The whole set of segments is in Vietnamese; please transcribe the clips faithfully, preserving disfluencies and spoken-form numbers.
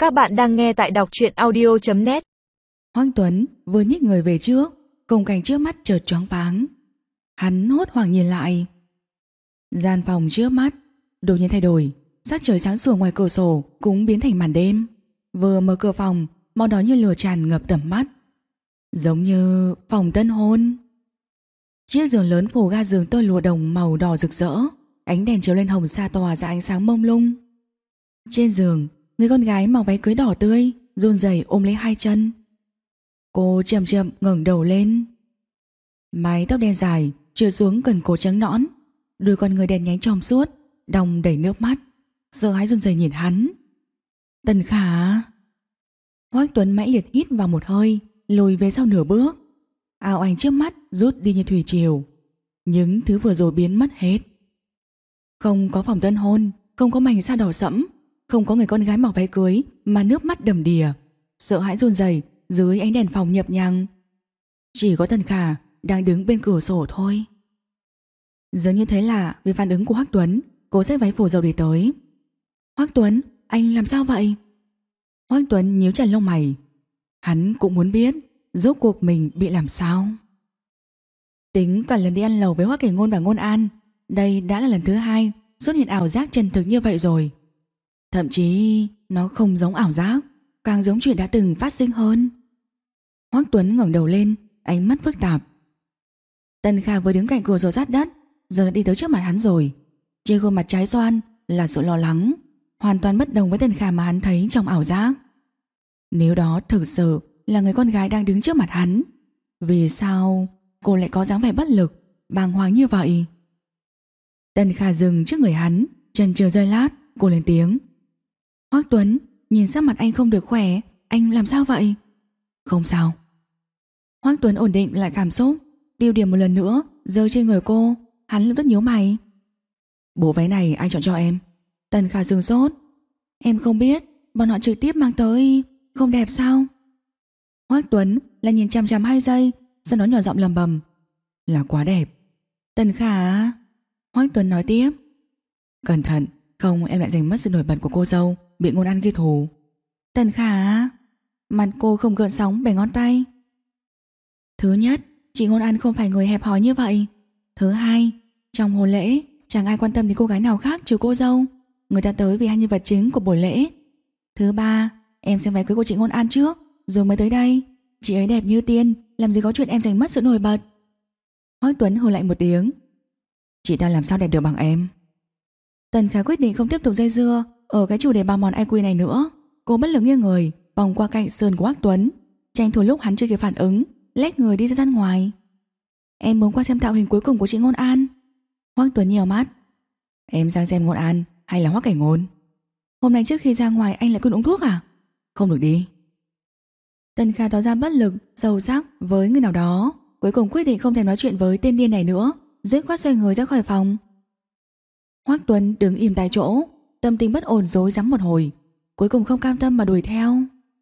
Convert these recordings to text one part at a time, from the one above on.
Các bạn đang nghe tại đọc truyện audio chấm net. Hoắc Tuấn vừa nhích người về trước, cùng cảnh trước mắt chợt choáng váng. Hắn hốt hoảng nhìn lại. Gian phòng trước mắt đột nhiên thay đổi, sắc trời sáng sủa ngoài cửa sổ cũng biến thành màn đêm. Vừa mở cửa phòng, màu đỏ như lửa tràn ngập tầm mắt, giống như phòng tân hôn. Chiếc giường lớn phủ ga giường tơ lụa đồng màu đỏ rực rỡ, ánh đèn chiếu lên hồng sa tỏa ra ánh sáng mông lung. Trên giường, người con gái mặc váy cưới đỏ tươi run rẩy ôm lấy hai chân. Cô chậm chậm ngẩng đầu lên, mái tóc đen dài trượt xuống cần cổ trắng nõn, đôi con người đen nhánh trong suốt đong đầy nước mắt, sợ hãi run rẩy nhìn hắn. Tần Khả. Hoắc Tuấn mãnh liệt hít vào một hơi, lùi về sau nửa bước. Ảo ảnh trước mắt rút đi như thủy triều, những thứ vừa rồi biến mất hết. Không có phòng tân hôn, không có mảnh sa đỏ sẫm, không có người con gái mặc váy cưới mà nước mắt đầm đìa, sợ hãi run rẩy dưới ánh đèn phòng nhập nhằng. Chỉ có Tần Khả đang đứng bên cửa sổ thôi. Dường như thế là vì phản ứng của Hoắc Tuấn, cô xách váy phủ dầu đi tới. Hoắc Tuấn, anh làm sao vậy? Hoắc Tuấn nhíu chặt lông mày. Hắn cũng muốn biết rốt cuộc mình bị làm sao. Tính cả lần đi ăn lẩu với Hoắc Kỷ Ngôn và Ngôn An, đây đã là lần thứ hai xuất hiện ảo giác chân thực như vậy rồi. Thậm chí nó không giống ảo giác, càng giống chuyện đã từng phát sinh hơn. Hoắc Tuấn ngẩng đầu lên, ánh mắt phức tạp. Tần Khả vừa đứng cạnh cửa sổ sát đất, giờ đã đi tới trước mặt hắn rồi. Trên khuôn mặt trái xoan là sự lo lắng, hoàn toàn bất đồng với Tần Khả mà hắn thấy trong ảo giác. Nếu đó thực sự là người con gái đang đứng trước mặt hắn, vì sao cô lại có dáng vẻ bất lực, bàng hoàng như vậy? Tần Khả dừng trước người hắn, chần chừ giây lát, cô lên tiếng. Hoắc Tuấn, nhìn sắc mặt anh không được khỏe, anh làm sao vậy? Không sao. Hoắc Tuấn ổn định lại cảm xúc, tiêu điểm một lần nữa rơi trên người cô. Hắn lập tức nhíu mày. Bộ váy này anh chọn cho em. Tần Khả sửng sốt. Em không biết, bọn họ trực tiếp mang tới, không đẹp sao? Hoắc Tuấn là nhìn chằm chằm hai giây, sau đó nhỏ giọng lầm bầm. Là quá đẹp. Tần Khả. Hoắc Tuấn nói tiếp. Cẩn thận, không em lại giành mất sự nổi bật của cô dâu, bị Ngôn An ghi thù. Tần Khả. Mặt cô không gợn sóng, bẻ ngón tay. Thứ nhất, chị Ngôn An không phải người hẹp hòi như vậy. Thứ hai, trong hôn lễ chẳng ai quan tâm đến cô gái nào khác trừ cô dâu. Người ta tới vì hai nhân vật chính của buổi lễ. Thứ ba, em xem váy cưới của chị Ngôn An trước rồi mới tới đây. Chị ấy đẹp như tiên, làm gì có chuyện em giành mất sự nổi bật. Hoắc Tuấn hừ lạnh một tiếng. Chị ta làm sao đẹp được bằng em? Tần Khả quyết định không tiếp tục dây dưa ở cái chủ đề bào mòn i kiu này nữa. Cô bất lực nghiêng người vòng qua cạnh sườn của Hoắc Tuấn, tranh thủ lúc hắn chưa kịp phản ứng, lách người đi ra gian ngoài. Em muốn qua xem tạo hình cuối cùng của chị Ngôn An. Hoắc Tuấn nhiều mắt. Em sang xem Ngôn An hay là Hoắc Cảnh Ngôn? Hôm nay trước khi ra ngoài anh lại quên uống thuốc à? Không được đi. Tần Khả tỏ ra bất lực, sâu sắc với người nào đó, cuối cùng quyết định không thèm nói chuyện với tên điên này nữa, dứt khoát xoay người ra khỏi phòng. Hoắc Tuấn đứng im tại chỗ, tâm tình bất ổn rối rắm một hồi, cuối cùng không cam tâm mà đuổi theo.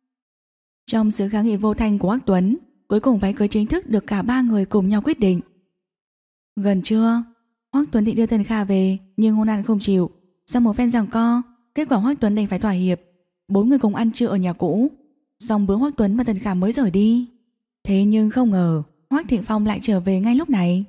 Trong sự kháng nghị vô thành của Hoắc Tuấn, cuối cùng váy cưới chính thức được cả ba người cùng nhau quyết định. Gần trưa, Hoắc Tuấn định đưa Tần Khả về, nhưng Ngôn An không chịu. Sau một phen giằng co, kết quả Hoắc Tuấn đành phải thỏa hiệp. Bốn người cùng ăn trưa ở nhà cũ, xong bữa Hoắc Tuấn và Tần Khả mới rời đi. Thế nhưng không ngờ Hoắc Thịnh Phong lại trở về ngay lúc này.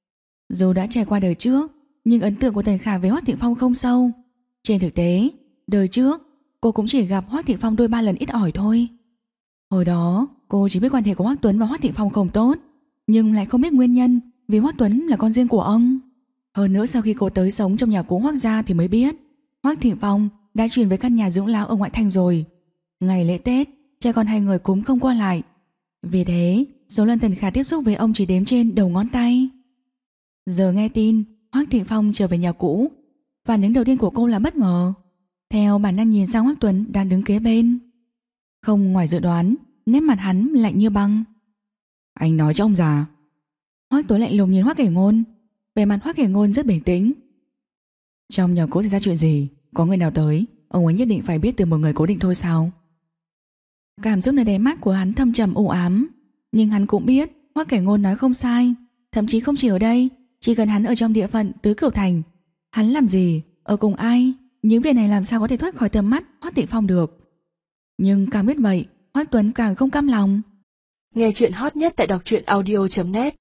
Dù đã trải qua đời trước, nhưng ấn tượng của Tần Khả với Hoắc Thịnh Phong không sâu. Trên thực tế, đời trước cô cũng chỉ gặp Hoắc Thịnh Phong đôi ba lần ít ỏi thôi. Hồi đó cô chỉ biết quan hệ của Hoắc Tuấn và Hoắc Thịnh Phong không tốt, nhưng lại không biết nguyên nhân vì Hoắc Tuấn là con riêng của ông. Hơn nữa sau khi cô tới sống trong nhà cũ Hoắc gia thì mới biết Hoắc Thịnh Phong đã chuyển về căn nhà dưỡng lão ở ngoại thành rồi. Ngày lễ Tết, cha con hai người cũng không qua lại. Vì thế, số lần Tần Khả tiếp xúc với ông chỉ đếm trên đầu ngón tay. Giờ nghe tin Hoắc Thịnh Phong trở về nhà cũ, phản ứng đầu tiên của cô là bất ngờ. Theo bản năng nhìn sang Hoắc Tuấn đang đứng kế bên. Không ngoài dự đoán, nét mặt hắn lạnh như băng. Anh nói cho ông già. Hoắc Tuấn lạnh lùng nhìn Hoắc Cảnh Ngôn. Vẻ mặt Hoắc Cảnh Ngôn rất bình tĩnh. Trong nhà cũ xảy ra chuyện gì, có người nào tới, ông ấy nhất định phải biết từ một người cố định thôi sao? Cảm xúc nơi đáy mắt của hắn thâm trầm u ám, nhưng hắn cũng biết Hoắc Cảnh Ngôn nói không sai. Thậm chí không chỉ ở đây, chỉ cần hắn ở trong địa phận Tứ Cửu Thành, hắn làm gì, ở cùng ai, những việc này làm sao có thể thoát khỏi tầm mắt Hoắc Thịnh Phong được. Nhưng càng biết vậy, Hoắc Tuấn càng không cam lòng. Nghe chuyện hot nhất tại đọc truyện audio chấm net